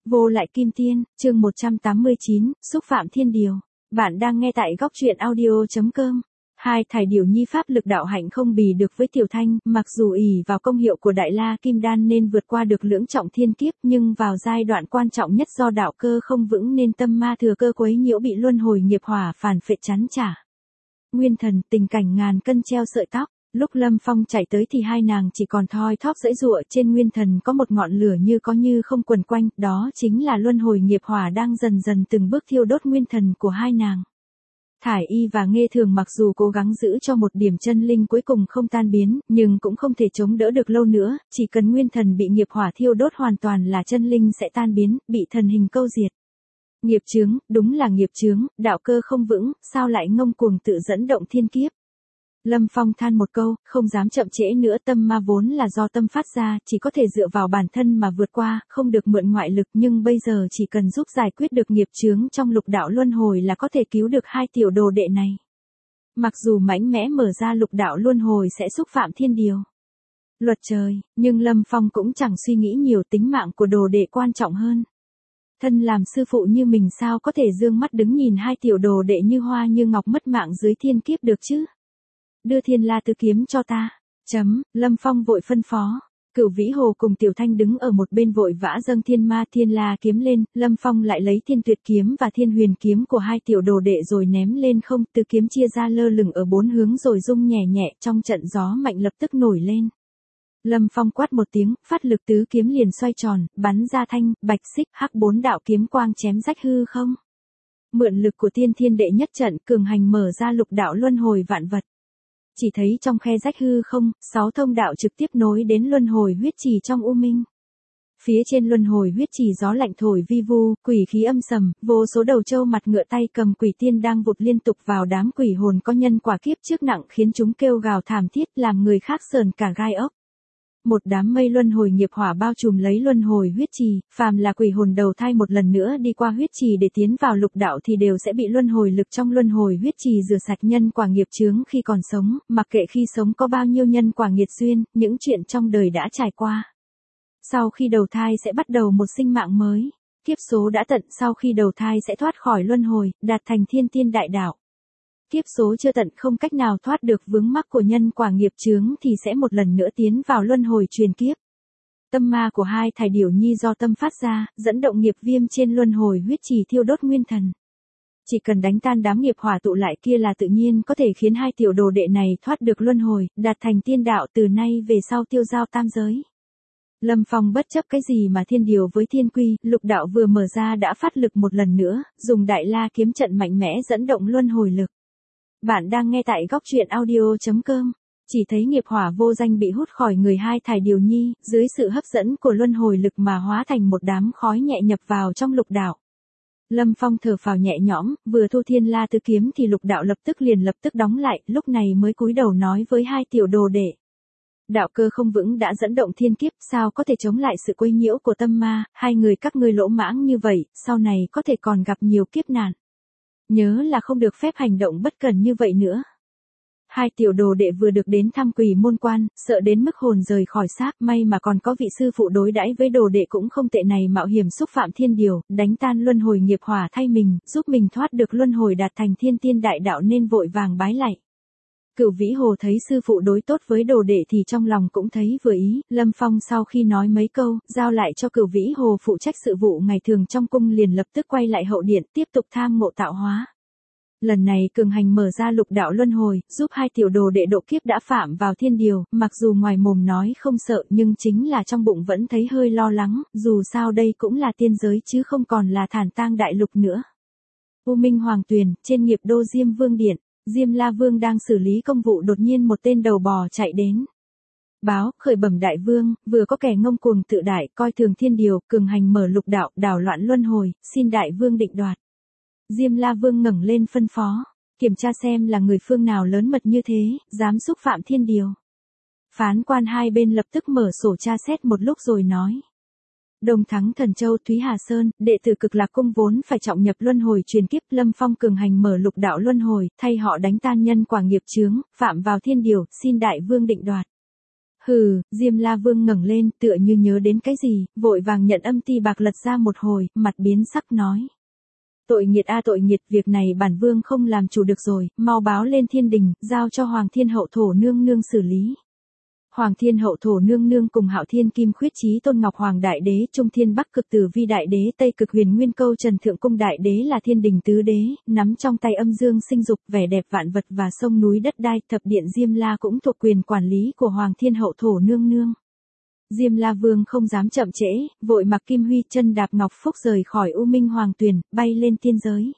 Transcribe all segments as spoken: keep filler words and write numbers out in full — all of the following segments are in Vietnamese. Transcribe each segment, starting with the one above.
Vô lại kim tiên, chương một trăm tám mươi chín, xúc phạm thiên điều. Bạn đang nghe tại góc truyện audio.com. Hai thải điểu nhi pháp lực đạo hạnh không bì được với Tiểu Thanh, mặc dù ỷ vào công hiệu của Đại La Kim Đan nên vượt qua được lưỡng trọng thiên kiếp, nhưng vào giai đoạn quan trọng nhất do đạo cơ không vững nên tâm ma thừa cơ quấy nhiễu bị luân hồi nghiệp hỏa phản phệ chắn trả. Nguyên thần, tình cảnh ngàn cân treo sợi tóc. Lúc Lâm Phong chạy tới thì hai nàng chỉ còn thoi thóp giãy giụa, trên nguyên thần có một ngọn lửa như có như không quần quanh, đó chính là luân hồi nghiệp hỏa đang dần dần từng bước thiêu đốt nguyên thần của hai nàng. Thải Y và Nghê Thường mặc dù cố gắng giữ cho một điểm chân linh cuối cùng không tan biến, nhưng cũng không thể chống đỡ được lâu nữa, chỉ cần nguyên thần bị nghiệp hỏa thiêu đốt hoàn toàn là chân linh sẽ tan biến, bị thần hình câu diệt. Nghiệp chướng, đúng là nghiệp chướng, đạo cơ không vững, sao lại ngông cuồng tự dẫn động thiên kiếp. Lâm Phong than một câu, không dám chậm trễ nữa, tâm ma vốn là do tâm phát ra, chỉ có thể dựa vào bản thân mà vượt qua, không được mượn ngoại lực, nhưng bây giờ chỉ cần giúp giải quyết được nghiệp chướng trong lục đạo luân hồi là có thể cứu được hai tiểu đồ đệ này. Mặc dù mãnh mẽ mở ra lục đạo luân hồi sẽ xúc phạm thiên điều, luật trời, nhưng Lâm Phong cũng chẳng suy nghĩ nhiều, tính mạng của đồ đệ quan trọng hơn. Thân làm sư phụ như mình sao có thể dương mắt đứng nhìn hai tiểu đồ đệ như hoa như ngọc mất mạng dưới thiên kiếp được chứ? Đưa Thiên La Tứ kiếm cho ta. Chấm, Lâm Phong vội phân phó. Cửu Vĩ Hồ cùng Tiểu Thanh đứng ở một bên vội vã dâng Thiên Ma Thiên La kiếm lên, Lâm Phong lại lấy Thiên Tuyệt kiếm và Thiên Huyền kiếm của hai tiểu đồ đệ rồi ném lên không, tứ kiếm chia ra lơ lửng ở bốn hướng rồi rung nhẹ nhẹ, trong trận gió mạnh lập tức nổi lên. Lâm Phong quát một tiếng, phát lực tứ kiếm liền xoay tròn, bắn ra thanh, bạch, xích, hắc bốn đạo kiếm quang chém rách hư không. Mượn lực của Tiên Thiên đệ nhất trận, cường hành mở ra lục đạo luân hồi vạn vật. Chỉ thấy trong khe rách hư không, sáu thông đạo trực tiếp nối đến luân hồi huyết trì trong u minh. Phía trên luân hồi huyết trì gió lạnh thổi vi vu, quỷ khí âm sầm, vô số đầu trâu mặt ngựa tay cầm quỷ tiên đang vụt liên tục vào đám quỷ hồn có nhân quả kiếp trước nặng khiến chúng kêu gào thảm thiết làm người khác sờn cả gai ốc. Một đám mây luân hồi nghiệp hỏa bao trùm lấy luân hồi huyết trì, phàm là quỷ hồn đầu thai một lần nữa đi qua huyết trì để tiến vào lục đạo thì đều sẽ bị luân hồi lực trong luân hồi huyết trì rửa sạch nhân quả nghiệp chướng khi còn sống, mặc kệ khi sống có bao nhiêu nhân quả nghiệt duyên, những chuyện trong đời đã trải qua. Sau khi đầu thai sẽ bắt đầu một sinh mạng mới, kiếp số đã tận sau khi đầu thai sẽ thoát khỏi luân hồi, đạt thành thiên tiên đại đạo. Kiếp số chưa tận không cách nào thoát được vướng mắc của nhân quả nghiệp chướng thì sẽ một lần nữa tiến vào luân hồi truyền kiếp. Tâm ma của hai thải điểu nhi do tâm phát ra, dẫn động nghiệp viêm trên luân hồi huyết trì thiêu đốt nguyên thần. Chỉ cần đánh tan đám nghiệp hỏa tụ lại kia là tự nhiên có thể khiến hai tiểu đồ đệ này thoát được luân hồi, đạt thành tiên đạo từ nay về sau tiêu giao tam giới. Lâm Phong bất chấp cái gì mà thiên điều với thiên quy, lục đạo vừa mở ra đã phát lực một lần nữa, dùng Đại La kiếm trận mạnh mẽ dẫn động luân hồi lực. Bạn đang nghe tại góc truyện audio.com. Chỉ thấy nghiệp hỏa vô danh bị hút khỏi người hai thải điểu nhi, dưới sự hấp dẫn của luân hồi lực mà hóa thành một đám khói nhẹ nhập vào trong lục đạo. Lâm Phong thở phào nhẹ nhõm, vừa thu Thiên La Tứ kiếm thì lục đạo lập tức liền lập tức đóng lại, lúc này mới cúi đầu nói với hai tiểu đồ đệ. Đạo cơ không vững đã dẫn động thiên kiếp, sao có thể chống lại sự quấy nhiễu của tâm ma, hai người các ngươi lỗ mãng như vậy, sau này có thể còn gặp nhiều kiếp nạn. Nhớ là không được phép hành động bất cần như vậy nữa. Hai tiểu đồ đệ vừa được đến thăm Quỷ Môn Quan, sợ đến mức hồn rời khỏi xác, may mà còn có vị sư phụ đối đãi với đồ đệ cũng không tệ này mạo hiểm xúc phạm thiên điều, đánh tan luân hồi nghiệp hỏa thay mình, giúp mình thoát được luân hồi đạt thành thiên tiên đại đạo nên vội vàng bái lạy. Cửu Vĩ Hồ thấy sư phụ đối tốt với đồ đệ thì trong lòng cũng thấy vừa ý, Lâm Phong sau khi nói mấy câu, giao lại cho Cửu Vĩ Hồ phụ trách sự vụ ngày thường trong cung liền lập tức quay lại hậu điện tiếp tục tham ngộ tạo hóa. Lần này cường hành mở ra lục đạo luân hồi, giúp hai tiểu đồ đệ độ kiếp đã phạm vào thiên điều, mặc dù ngoài mồm nói không sợ nhưng chính là trong bụng vẫn thấy hơi lo lắng, dù sao đây cũng là tiên giới chứ không còn là Thản Tang đại lục nữa. U Minh Hoàng Tuyền, trên nghiệp đô Diêm Vương Điện. Diêm La Vương đang xử lý công vụ đột nhiên một tên đầu bò chạy đến. Báo, khởi bẩm đại vương, vừa có kẻ ngông cuồng tự đại, coi thường thiên điều, cường hành mở lục đạo, đảo loạn luân hồi, xin đại vương định đoạt. Diêm La Vương ngẩng lên phân phó, kiểm tra xem là người phương nào lớn mật như thế, dám xúc phạm thiên điều. Phán quan hai bên lập tức mở sổ tra xét một lúc rồi nói. Đồng Thắng Thần Châu Thúy Hà Sơn, đệ tử Cực Lạc Cung vốn phải trọng nhập luân hồi truyền kiếp, Lâm Phong cường hành mở lục đạo luân hồi, thay họ đánh tan nhân quả nghiệp chướng, phạm vào thiên điều, xin đại vương định đoạt. Hừ, Diêm La Vương ngẩng lên, tựa như nhớ đến cái gì, vội vàng nhận âm ti bạc lật ra một hồi, mặt biến sắc nói. Tội nghiệt a tội nghiệt, việc này bản vương không làm chủ được rồi, mau báo lên thiên đình, giao cho Hoàng Thiên Hậu Thổ Nương Nương xử lý. Hoàng Thiên Hậu Thổ Nương Nương cùng Hạo Thiên Kim Khuyết Chí Tôn Ngọc Hoàng Đại Đế, Trung Thiên Bắc Cực Tử Vi Đại Đế, Tây Cực Huyền Nguyên Câu Trần Thượng Cung Đại Đế là thiên đình tứ đế, nắm trong tay âm dương sinh dục, vẻ đẹp vạn vật và sông núi đất đai, thập điện Diêm La cũng thuộc quyền quản lý của Hoàng Thiên Hậu Thổ Nương Nương. Diêm La Vương không dám chậm trễ, vội mặc kim huy, chân đạp ngọc phúc rời khỏi U Minh Hoàng Tuyền, bay lên tiên giới.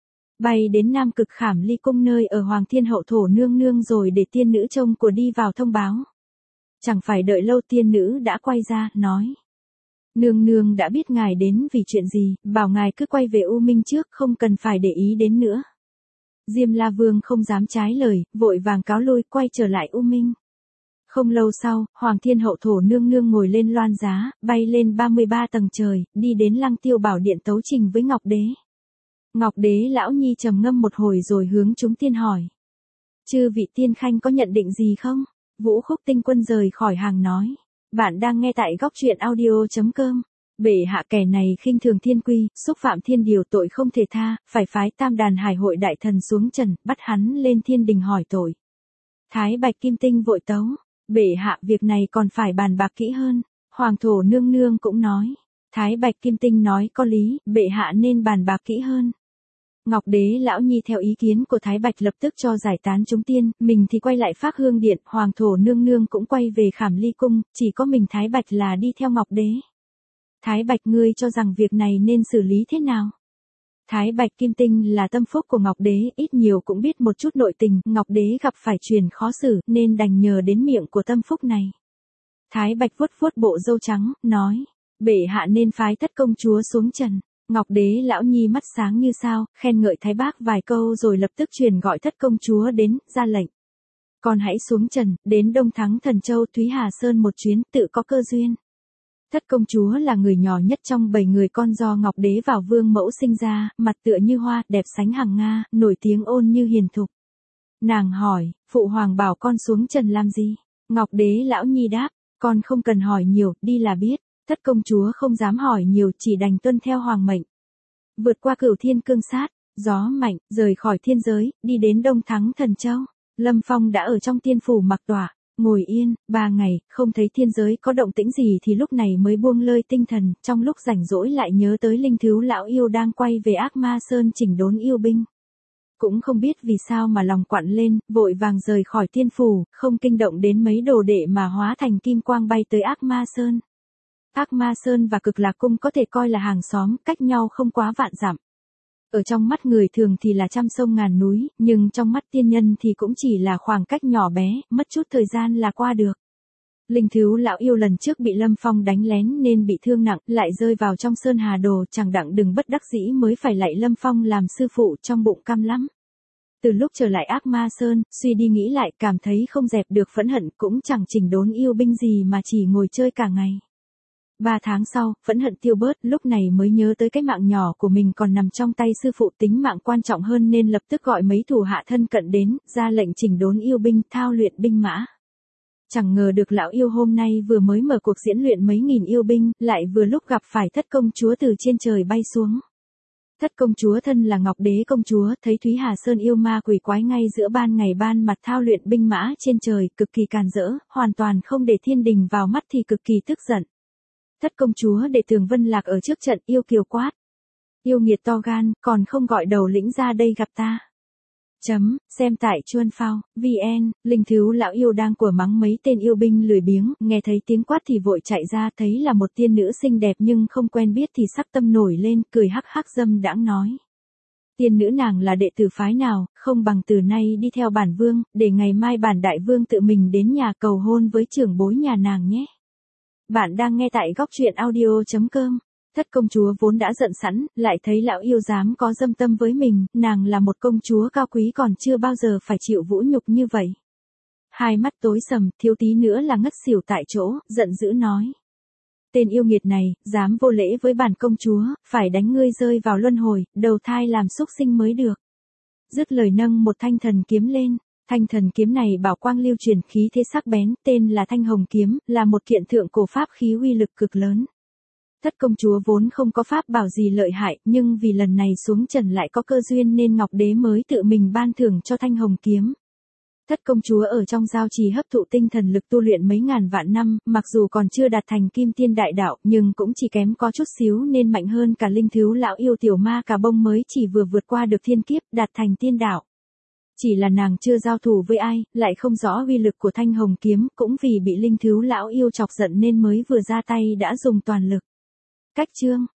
Bay đến Nam Cực Khảm Ly Cung nơi ở Hoàng Thiên Hậu Thổ Nương Nương rồi để tiên nữ trông của đi vào thông báo. Chẳng phải đợi lâu tiên nữ đã quay ra, nói. Nương nương đã biết ngài đến vì chuyện gì, bảo ngài cứ quay về U Minh trước, không cần phải để ý đến nữa. Diêm La Vương không dám trái lời, vội vàng cáo lui, quay trở lại U Minh. Không lâu sau, Hoàng Thiên Hậu Thổ Nương Nương ngồi lên loan giá, bay lên ba mươi ba tầng trời, đi đến Lăng Tiêu Bảo Điện tấu trình với Ngọc Đế. Ngọc Đế lão nhi trầm ngâm một hồi rồi hướng chúng tiên hỏi. Chư vị tiên khanh có nhận định gì không? Vũ Khúc Tinh Quân rời khỏi hàng nói. Bạn đang nghe tại góc truyện audio.com. Bệ hạ kẻ này khinh thường thiên quy, xúc phạm thiên điều, tội không thể tha, phải phái Tam Đàn Hải Hội đại thần xuống trần, bắt hắn lên thiên đình hỏi tội. Thái Bạch Kim Tinh vội tấu. Bệ hạ, việc này còn phải bàn bạc kỹ hơn. Hoàng Thổ Nương Nương cũng nói. Thái Bạch Kim Tinh nói có lý, bệ hạ nên bàn bạc kỹ hơn. Ngọc Đế lão nhi theo ý kiến của Thái Bạch lập tức cho giải tán chúng tiên, mình thì quay lại Phác Hương Điện, Hoàng Thổ Nương Nương cũng quay về Khảm Ly Cung, chỉ có mình Thái Bạch là đi theo Ngọc Đế. Thái Bạch, ngươi cho rằng việc này nên xử lý thế nào? Thái Bạch Kim Tinh là tâm phúc của Ngọc Đế, ít nhiều cũng biết một chút nội tình, Ngọc Đế gặp phải truyền khó xử, nên đành nhờ đến miệng của tâm phúc này. Thái Bạch vuốt vuốt bộ râu trắng, nói, bệ hạ nên phái Thất công chúa xuống trần. Ngọc Đế lão nhi mắt sáng như sao, khen ngợi Thái Bác vài câu rồi lập tức truyền gọi Thất công chúa đến, ra lệnh. Con hãy xuống trần, đến Đông Thắng Thần Châu Thúy Hà Sơn một chuyến, tự có cơ duyên. Thất công chúa là người nhỏ nhất trong bảy người con do Ngọc Đế vào vương mẫu sinh ra, mặt tựa như hoa, đẹp sánh hàng Nga, nổi tiếng ôn như hiền thục. Nàng hỏi, phụ hoàng bảo con xuống trần làm gì? Ngọc Đế lão nhi đáp, con không cần hỏi nhiều, đi là biết. Thất công chúa không dám hỏi nhiều, chỉ đành tuân theo hoàng mệnh. Vượt qua cửu thiên cương sát, gió mạnh, rời khỏi thiên giới, đi đến Đông Thắng Thần Châu. Lâm Phong đã ở trong tiên phủ mặc tọa, ngồi yên, ba ngày, không thấy thiên giới có động tĩnh gì thì lúc này mới buông lơi tinh thần, trong lúc rảnh rỗi lại nhớ tới Linh Thứu lão yêu đang quay về Ác Ma Sơn chỉnh đốn yêu binh. Cũng không biết vì sao mà lòng quặn lên, vội vàng rời khỏi tiên phủ, không kinh động đến mấy đồ đệ mà hóa thành kim quang bay tới Ác Ma Sơn. Ác Ma Sơn và Cực Lạc Cung có thể coi là hàng xóm, cách nhau không quá vạn dặm. Ở trong mắt người thường thì là trăm sông ngàn núi, nhưng trong mắt tiên nhân thì cũng chỉ là khoảng cách nhỏ bé, mất chút thời gian là qua được. Linh Thứu lão yêu lần trước bị Lâm Phong đánh lén nên bị thương nặng, lại rơi vào trong Sơn Hà Đồ, chẳng đặng đừng bất đắc dĩ mới phải lạy Lâm Phong làm sư phụ, trong bụng căm lắm. Từ lúc trở lại Ác Ma Sơn, suy đi nghĩ lại, cảm thấy không dẹp được phẫn hận, cũng chẳng chỉnh đốn yêu binh gì mà chỉ ngồi chơi cả ngày. Ba tháng sau, phẫn hận tiêu bớt, lúc này mới nhớ tới cái mạng nhỏ của mình còn nằm trong tay sư phụ, tính mạng quan trọng hơn nên lập tức gọi mấy thủ hạ thân cận đến, ra lệnh chỉnh đốn yêu binh, thao luyện binh mã. Chẳng ngờ được lão yêu hôm nay vừa mới mở cuộc diễn luyện mấy nghìn yêu binh, lại vừa lúc gặp phải Thất công chúa từ trên trời bay xuống. Thất công chúa thân là Ngọc Đế công chúa, thấy Thúy Hà Sơn yêu ma quỷ quái ngay giữa ban ngày ban mặt thao luyện binh mã trên trời, cực kỳ càn rỡ, hoàn toàn không để thiên đình vào mắt thì cực kỳ tức giận. Thất công chúa để Tường Vân Lạc ở trước trận, yêu kiều quát. Yêu nghiệt to gan, còn không gọi đầu lĩnh ra đây gặp ta. Chấm, xem tại Chuân Phao, vn, Linh Thứu lão yêu đang của mắng mấy tên yêu binh lười biếng, nghe thấy tiếng quát thì vội chạy ra, thấy là một tiên nữ xinh đẹp nhưng không quen biết thì sắc tâm nổi lên, cười hắc hắc dâm đãng nói. Tiên nữ nàng là đệ tử phái nào, không bằng từ nay đi theo bản vương, để ngày mai bản đại vương tự mình đến nhà cầu hôn với trưởng bối nhà nàng nhé. Bạn đang nghe tại góc truyện audio.com. Thất công chúa vốn đã giận sẵn, lại thấy lão yêu dám có dâm tâm với mình, nàng là một công chúa cao quý còn chưa bao giờ phải chịu vũ nhục như vậy. Hai mắt tối sầm, thiếu tí nữa là ngất xỉu tại chỗ, giận dữ nói. Tên yêu nghiệt này, dám vô lễ với bản công chúa, phải đánh ngươi rơi vào luân hồi, đầu thai làm súc sinh mới được. Dứt lời nâng một thanh thần kiếm lên, Thanh thần kiếm này bảo quang lưu truyền, khí thế sắc bén, tên là Thanh Hồng kiếm, là một kiện thượng cổ pháp khí uy lực cực lớn. Thất công chúa vốn không có pháp bảo gì lợi hại, nhưng vì lần này xuống trần lại có cơ duyên nên Ngọc Đế mới tự mình ban thưởng cho Thanh Hồng kiếm. Thất công chúa ở trong giao trì hấp thụ tinh thần lực tu luyện mấy ngàn vạn năm, mặc dù còn chưa đạt thành kim tiên đại đạo, nhưng cũng chỉ kém có chút xíu nên mạnh hơn cả linh thứu lão yêu tiểu ma cà bông mới chỉ vừa vượt qua được thiên kiếp, đạt thành tiên đạo. Chỉ là nàng chưa giao thủ với ai, lại không rõ uy lực của Thanh Hồng kiếm, cũng vì bị linh thứu lão yêu chọc giận nên mới vừa ra tay đã dùng toàn lực. Cách chương